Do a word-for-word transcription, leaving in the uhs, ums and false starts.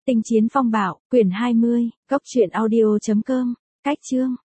Tinh chiến phong bạo, quyển hai mươi, góc truyện audio chấm com, cách chương.